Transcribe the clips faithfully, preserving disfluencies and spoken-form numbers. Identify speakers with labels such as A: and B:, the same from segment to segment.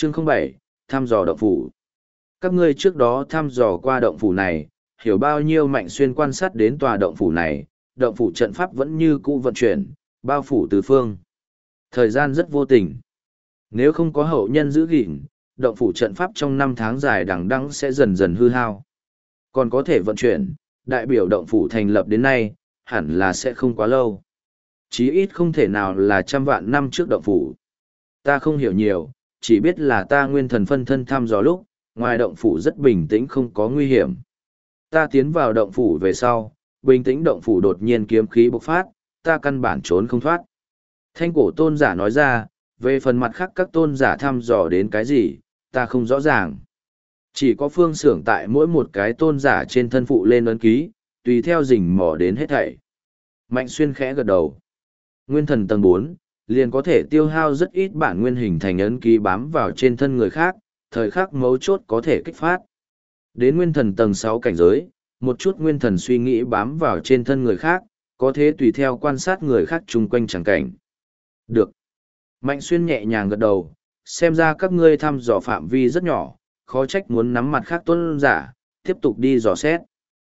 A: Chương không bảy, thăm dò động phủ. Các ngươi trước đó thăm dò qua động phủ này, hiểu bao nhiêu Mạnh Xuyên quan sát đến tòa động phủ này, động phủ trận pháp vẫn như cũ vận chuyển, bao phủ tứ phương. Thời gian rất vô tình. Nếu không có hậu nhân giữ gìn, động phủ trận pháp trong năm tháng dài đằng đẵng sẽ dần dần hư hao. Còn có thể vận chuyển, đại biểu động phủ thành lập đến nay, hẳn là sẽ không quá lâu. Chí ít không thể nào là trăm vạn năm trước động phủ. Ta không hiểu nhiều, chỉ biết là ta nguyên thần phân thân thăm dò lúc, ngoài động phủ rất bình tĩnh không có nguy hiểm. Ta tiến vào động phủ về sau, bình tĩnh động phủ đột nhiên kiếm khí bộc phát, ta căn bản trốn không thoát. Thanh cổ tôn giả nói ra, về phần mặt khác các tôn giả thăm dò đến cái gì, ta không rõ ràng. Chỉ có phương xưởng tại mỗi một cái tôn giả trên thân phụ lên ấn ký, tùy theo rình mò đến hết thảy. Mạnh Xuyên khẽ gật đầu. Nguyên thần tầng bốn, liền có thể tiêu hao rất ít bản nguyên hình thành ấn ký bám vào trên thân người khác, thời khắc mấu chốt có thể kích phát. Đến nguyên thần tầng sáu cảnh giới, một chút nguyên thần suy nghĩ bám vào trên thân người khác, có thể tùy theo quan sát người khác chung quanh chẳng cảnh. Được. Mạnh Xuyên nhẹ nhàng gật đầu, xem ra các ngươi thăm dò phạm vi rất nhỏ, khó trách muốn nắm mặt khác tôn giả, tiếp tục đi dò xét.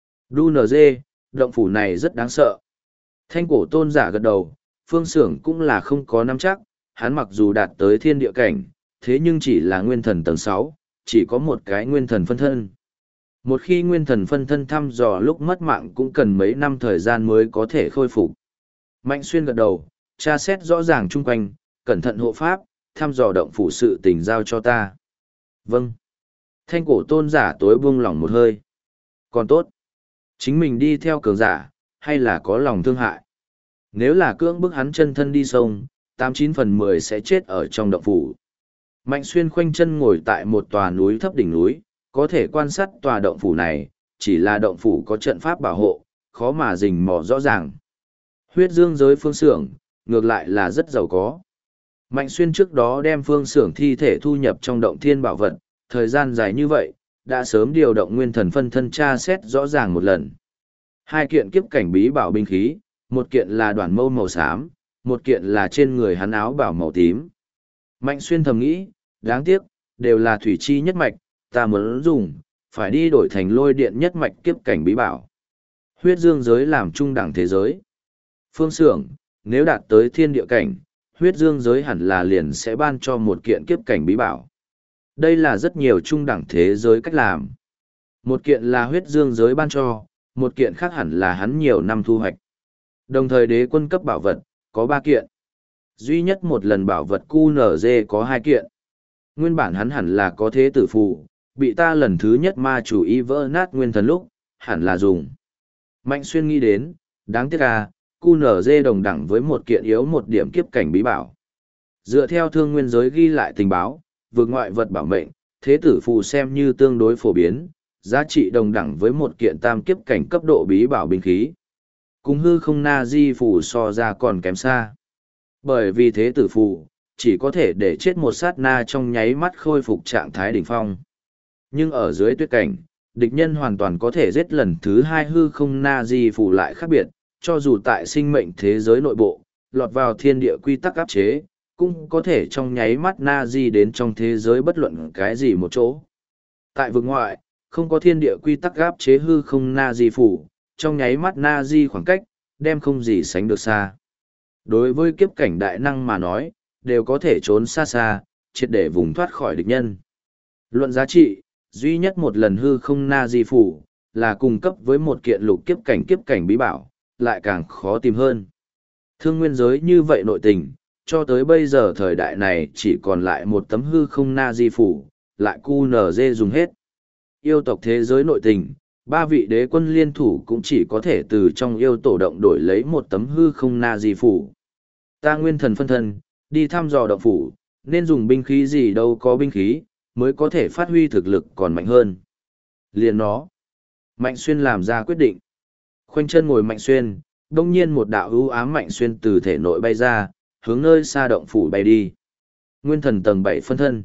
A: đu en giê, động phủ này rất đáng sợ. Thanh cổ tôn giả gật đầu, phương xưởng cũng là không có nắm chắc, hắn mặc dù đạt tới thiên địa cảnh, thế nhưng chỉ là nguyên thần tầng sáu, chỉ có một cái nguyên thần phân thân. Một khi nguyên thần phân thân thăm dò lúc mất mạng cũng cần mấy năm thời gian mới có thể khôi phục. Mạnh Xuyên gật đầu, tra xét rõ ràng chung quanh, cẩn thận hộ pháp, thăm dò động phủ sự tình giao cho ta. Vâng. Thanh cổ tôn giả tối buông lỏng một hơi. Còn tốt. Chính mình đi theo cường giả, hay là có lòng thương hại. Nếu là cưỡng bức hắn chân thân đi sông, tám chín phần mười sẽ chết ở trong động phủ. Mạnh Xuyên khoanh chân ngồi tại một tòa núi thấp đỉnh núi, có thể quan sát tòa động phủ này, chỉ là động phủ có trận pháp bảo hộ, khó mà rình mò rõ ràng. Huyết dương giới phương xưởng, ngược lại là rất giàu có. Mạnh Xuyên trước đó đem phương xưởng thi thể thu nhập trong động thiên bảo vật, thời gian dài như vậy, đã sớm điều động nguyên thần phân thân tra xét rõ ràng một lần. Hai kiện kiếp cảnh bí bảo binh khí, một kiện là đoàn mâu màu xám, một kiện là trên người hắn áo bảo màu tím. Mạnh Xuyên thầm nghĩ, đáng tiếc, đều là thủy chi nhất mạch, ta muốn dùng, phải đi đổi thành lôi điện nhất mạch kiếp cảnh bí bảo. Huyết dương giới làm trung đẳng thế giới. Phương xưởng, nếu đạt tới thiên địa cảnh, huyết dương giới hẳn là liền sẽ ban cho một kiện kiếp cảnh bí bảo. Đây là rất nhiều trung đẳng thế giới cách làm. Một kiện là huyết dương giới ban cho, một kiện khác hẳn là hắn nhiều năm thu hoạch. Đồng thời đế quân cấp bảo vật, có ba kiện. Duy nhất một lần bảo vật quy en giê có hai kiện. Nguyên bản hắn hẳn là có thế tử phù, bị ta lần thứ nhất ma chủ ý vỡ nát nguyên thần lúc, hẳn là dùng. Mạnh Xuyên nghĩ đến, đáng tiếc à, quy en giê đồng đẳng với một kiện yếu một điểm kiếp cảnh bí bảo. Dựa theo thương nguyên giới ghi lại tình báo, vượt ngoại vật bảo mệnh, thế tử phù xem như tương đối phổ biến, giá trị đồng đẳng với một kiện tam kiếp cảnh cấp độ bí bảo binh khí. Cùng hư không na di phù so ra còn kém xa. Bởi vì thế tử phù, chỉ có thể để chết một sát na trong nháy mắt khôi phục trạng thái đỉnh phong. Nhưng ở dưới tuyết cảnh, địch nhân hoàn toàn có thể giết lần thứ hai hư không na di phù lại khác biệt, cho dù tại sinh mệnh thế giới nội bộ, lọt vào thiên địa quy tắc áp chế, cũng có thể trong nháy mắt na di đến trong thế giới bất luận cái gì một chỗ. Tại vực ngoại, không có thiên địa quy tắc áp chế hư không na di phù, trong nháy mắt na di khoảng cách, đem không gì sánh được xa. Đối với kiếp cảnh đại năng mà nói, đều có thể trốn xa xa, triệt để vùng thoát khỏi địch nhân. Luận giá trị, duy nhất một lần hư không na di phủ, là cung cấp với một kiện lục kiếp cảnh kiếp cảnh bí bảo, lại càng khó tìm hơn. Thương nguyên giới như vậy nội tình, cho tới bây giờ thời đại này chỉ còn lại một tấm hư không na di phủ, lại quy en giê dùng hết. Yêu tộc thế giới nội tình, ba vị đế quân liên thủ cũng chỉ có thể từ trong yêu tổ động đổi lấy một tấm hư không na di phủ. Ta nguyên thần phân thân, đi thăm dò động phủ, nên dùng binh khí gì đâu có binh khí, mới có thể phát huy thực lực còn mạnh hơn. Liền nó. Mạnh Xuyên làm ra quyết định. Khoanh chân ngồi Mạnh Xuyên, đông nhiên một đạo ưu ám Mạnh Xuyên từ thể nội bay ra, hướng nơi xa động phủ bay đi. Nguyên thần tầng bảy phân thân.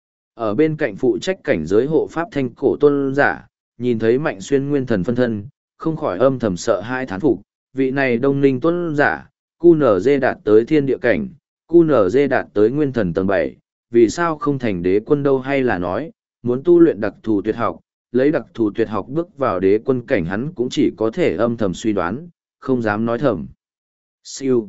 A: Ở bên cạnh phụ trách cảnh giới hộ pháp thanh cổ tôn giả, nhìn thấy Mạnh Xuyên nguyên thần phân thân, không khỏi âm thầm sợ hai thán phục, vị này đông ninh tôn giả, quy en giê đạt tới thiên địa cảnh, quy en giê đạt tới nguyên thần tầng bảy, vì sao không thành đế quân đâu, hay là nói, muốn tu luyện đặc thù tuyệt học, lấy đặc thù tuyệt học bước vào đế quân cảnh, hắn cũng chỉ có thể âm thầm suy đoán, không dám nói thầm. Siêu.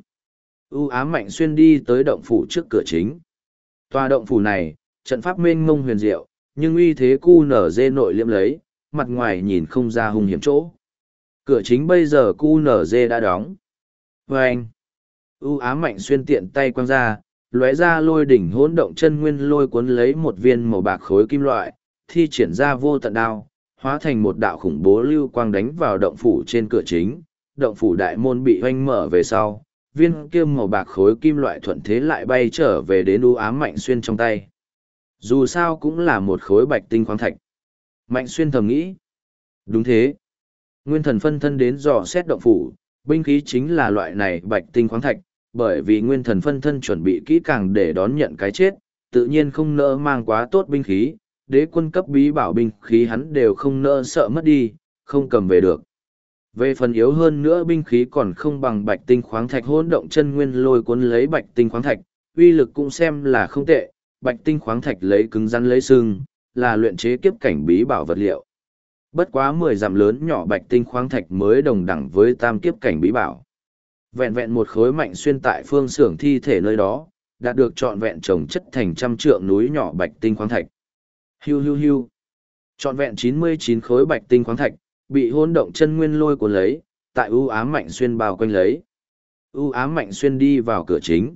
A: U ám Mạnh Xuyên đi tới động phủ trước cửa chính. Tòa động phủ này, trận pháp mênh mông huyền diệu, nhưng uy thế cu nở dê nội liễm lấy, mặt ngoài nhìn không ra hung hiểm chỗ. Cửa chính bây giờ cu nở dê đã đóng. Và anh, U ám Mạnh Xuyên tiện tay quăng ra, lóe ra lôi đỉnh hỗn động chân nguyên lôi cuốn lấy một viên màu bạc khối kim loại, thi triển ra vô tận đao, hóa thành một đạo khủng bố lưu quang đánh vào động phủ trên cửa chính. Động phủ đại môn bị hoanh mở về sau, viên kia màu bạc khối kim loại thuận thế lại bay trở về đến U ám Mạnh Xuyên trong tay. Dù sao cũng là một khối bạch tinh khoáng thạch. Mạnh Xuyên thầm nghĩ. Đúng thế. Nguyên thần phân thân đến dò xét động phủ, binh khí chính là loại này bạch tinh khoáng thạch, bởi vì nguyên thần phân thân chuẩn bị kỹ càng để đón nhận cái chết, tự nhiên không nỡ mang quá tốt binh khí, đế quân cấp bí bảo binh khí hắn đều không nỡ sợ mất đi, không cầm về được. Về phần yếu hơn nữa binh khí còn không bằng bạch tinh khoáng thạch hỗn động chân nguyên lôi cuốn lấy bạch tinh khoáng thạch, uy lực cũng xem là không tệ, bạch tinh khoáng thạch lấy cứng rắn lấy xương, là luyện chế kiếp cảnh bí bảo vật liệu. Bất quá mười dặm lớn nhỏ bạch tinh khoáng thạch mới đồng đẳng với tam kiếp cảnh bí bảo. Vẹn vẹn một khối Mạnh Xuyên tại phương xưởng thi thể nơi đó, đạt được trọn vẹn trồng chất thành trăm trượng núi nhỏ bạch tinh khoáng thạch. Hiu hiu hiu. Trọn vẹn chín mươi chín khối bạch tinh khoáng thạch, bị hỗn động chân nguyên lôi cuốn lấy, tại U ám Mạnh Xuyên bao quanh lấy. U ám Mạnh Xuyên đi vào cửa chính.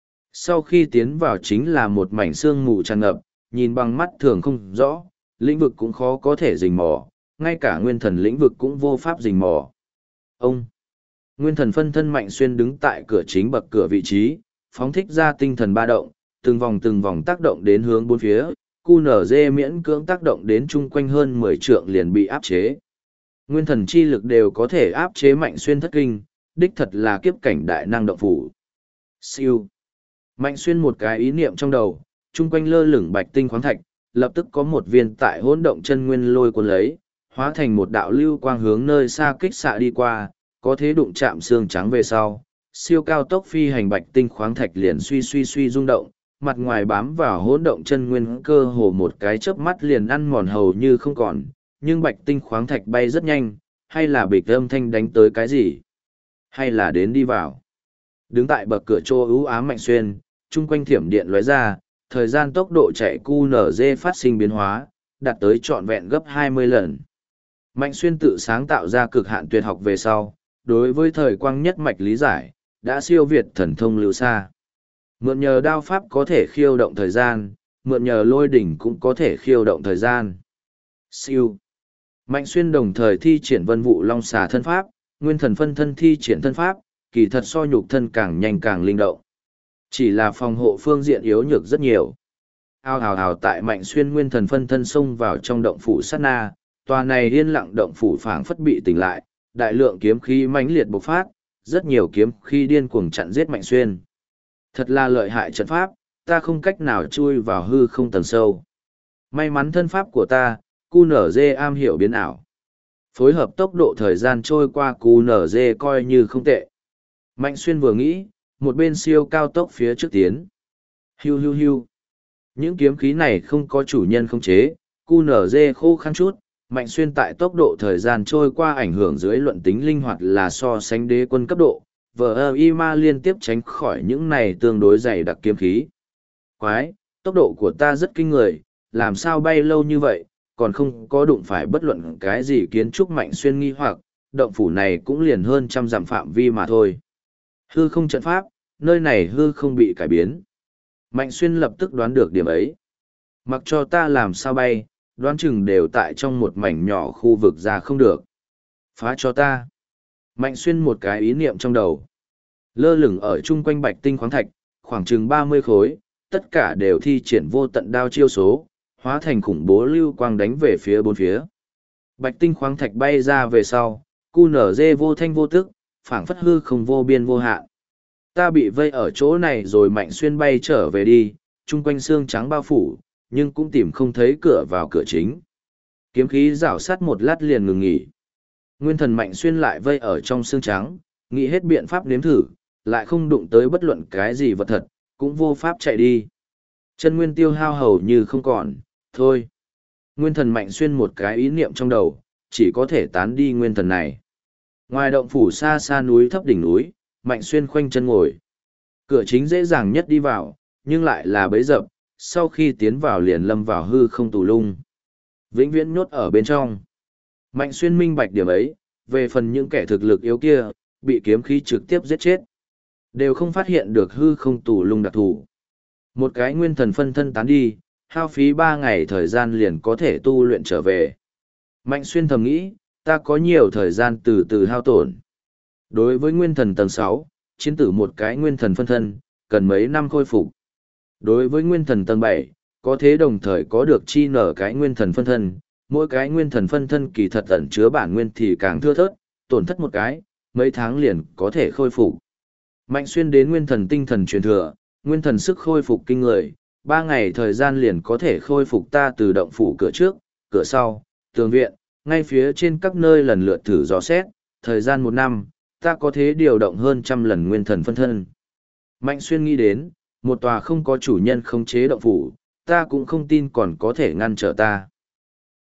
A: Sau khi tiến vào chính là một mảnh sương mù tràn ngập, nhìn bằng mắt thường không rõ, lĩnh vực cũng khó có thể rình mò, ngay cả nguyên thần lĩnh vực cũng vô pháp rình mò. Ông, nguyên thần phân thân Mạnh Xuyên đứng tại cửa chính bậc cửa vị trí, phóng thích ra tinh thần ba động, từng vòng từng vòng tác động đến hướng bốn phía, cu nở dê miễn cưỡng tác động đến chung quanh hơn mười trượng liền bị áp chế. Nguyên thần chi lực đều có thể áp chế Mạnh Xuyên thất kinh, đích thật là kiếp cảnh đại năng động phủ. Siêu. Mạnh Xuyên một cái ý niệm trong đầu, chung quanh lơ lửng bạch tinh khoáng thạch, lập tức có một viên tại hỗn động chân nguyên lôi cuốn lấy, hóa thành một đạo lưu quang hướng nơi xa kích xạ đi qua, có thế đụng chạm xương trắng về sau, siêu cao tốc phi hành bạch tinh khoáng thạch liền suy suy suy rung động, mặt ngoài bám vào hỗn động chân nguyên cơ hồ một cái chớp mắt liền ăn mòn hầu như không còn, nhưng bạch tinh khoáng thạch bay rất nhanh, hay là bịch âm thanh đánh tới cái gì? Hay là đến đi vào? Đứng tại bậc cửa chỗ ưu ám Mạnh Xuyên, chung quanh thiểm điện lóe ra, thời gian tốc độ chạy cu nở dê phát sinh biến hóa, đạt tới trọn vẹn gấp hai mươi lần. Mạnh Xuyên tự sáng tạo ra cực hạn tuyệt học về sau, đối với thời quang nhất mạch lý giải, đã siêu việt thần thông lưu xa. Mượn nhờ đao pháp có thể khiêu động thời gian, mượn nhờ lôi đỉnh cũng có thể khiêu động thời gian. Siêu. Mạnh Xuyên đồng thời thi triển vân vụ long xà thân pháp, nguyên thần phân thân thi triển thân pháp, kỳ thật so nhục thân càng nhanh càng linh động. Chỉ là phòng hộ phương diện yếu nhược rất nhiều. Ao hào hào tại Mạnh Xuyên nguyên thần phân thân xông vào trong động phủ sát na, tòa này yên lặng động phủ phảng phất bị tỉnh lại, đại lượng kiếm khí mãnh liệt bộc phát, rất nhiều kiếm khí điên cuồng chặn giết Mạnh Xuyên. Thật là lợi hại trận pháp, ta không cách nào chui vào hư không tầng sâu. May mắn thân pháp của ta, cu nở dê am hiểu biến ảo. Phối hợp tốc độ thời gian trôi qua cu nở dê coi như không tệ. Mạnh Xuyên vừa nghĩ, một bên siêu cao tốc phía trước tiến. Hiu hiu hiu. Những kiếm khí này không có chủ nhân khống chế, cu nở dê khô khăn chút, Mạnh Xuyên tại tốc độ thời gian trôi qua ảnh hưởng dưới luận tính linh hoạt là so sánh đế quân cấp độ, vờ y ma liên tiếp tránh khỏi những này tương đối dày đặc kiếm khí. Quái, tốc độ của ta rất kinh người, làm sao bay lâu như vậy, còn không có đụng phải bất luận cái gì kiến trúc Mạnh Xuyên nghi hoặc, động phủ này cũng liền hơn trăm dặm phạm vi mà thôi. Hư không trận pháp, nơi này hư không bị cải biến. Mạnh Xuyên lập tức đoán được điểm ấy. Mặc cho ta làm sao bay, đoán chừng đều tại trong một mảnh nhỏ khu vực ra không được. Phá cho ta. Mạnh Xuyên một cái ý niệm trong đầu. Lơ lửng ở chung quanh bạch tinh khoáng thạch, khoảng chừng ba mươi khối, tất cả đều thi triển vô tận đao chiêu số, hóa thành khủng bố lưu quang đánh về phía bốn phía. Bạch tinh khoáng thạch bay ra về sau, cu nở dê vô thanh vô tức, phảng phất hư không vô biên vô hạn. Ta bị vây ở chỗ này rồi. Mạnh Xuyên bay trở về đi, chung quanh xương trắng bao phủ, nhưng cũng tìm không thấy cửa vào cửa chính. Kiếm khí rảo sát một lát liền ngừng nghỉ. Nguyên thần Mạnh Xuyên lại vây ở trong xương trắng, nghĩ hết biện pháp nếm thử, lại không đụng tới bất luận cái gì vật thật, cũng vô pháp chạy đi. Chân nguyên tiêu hao hầu như không còn, thôi. Nguyên thần Mạnh Xuyên một cái ý niệm trong đầu, chỉ có thể tán đi nguyên thần này. Ngoài động phủ xa xa núi thấp đỉnh núi, Mạnh Xuyên khoanh chân ngồi. Cửa chính dễ dàng nhất đi vào, nhưng lại là bẫy dập, sau khi tiến vào liền lâm vào hư không tù lung. Vĩnh viễn nhốt ở bên trong. Mạnh Xuyên minh bạch điểm ấy, về phần những kẻ thực lực yếu kia, bị kiếm khí trực tiếp giết chết. Đều không phát hiện được hư không tù lung đặc thù. Một cái nguyên thần phân thân tán đi, hao phí ba ngày thời gian liền có thể tu luyện trở về. Mạnh Xuyên thầm nghĩ, ta có nhiều thời gian từ từ hao tổn. Đối với nguyên thần tầng sáu, chiến tử một cái nguyên thần phân thân, cần mấy năm khôi phục. Đối với nguyên thần tầng bảy, có thế đồng thời có được chi nở cái nguyên thần phân thân, mỗi cái nguyên thần phân thân kỳ thật ẩn chứa bản nguyên thì càng thưa thớt, tổn thất một cái, mấy tháng liền có thể khôi phục. Mạnh Xuyên đến nguyên thần tinh thần truyền thừa, nguyên thần sức khôi phục kinh người, ba ngày thời gian liền có thể khôi phục ta từ động phủ cửa trước, cửa sau, tường viện, ngay phía trên các nơi lần lượt thử dò xét, thời gian một năm, ta có thể điều động hơn trăm lần nguyên thần phân thân. Mạnh Xuyên nghĩ đến, một tòa không có chủ nhân khống chế động phủ, ta cũng không tin còn có thể ngăn trở ta.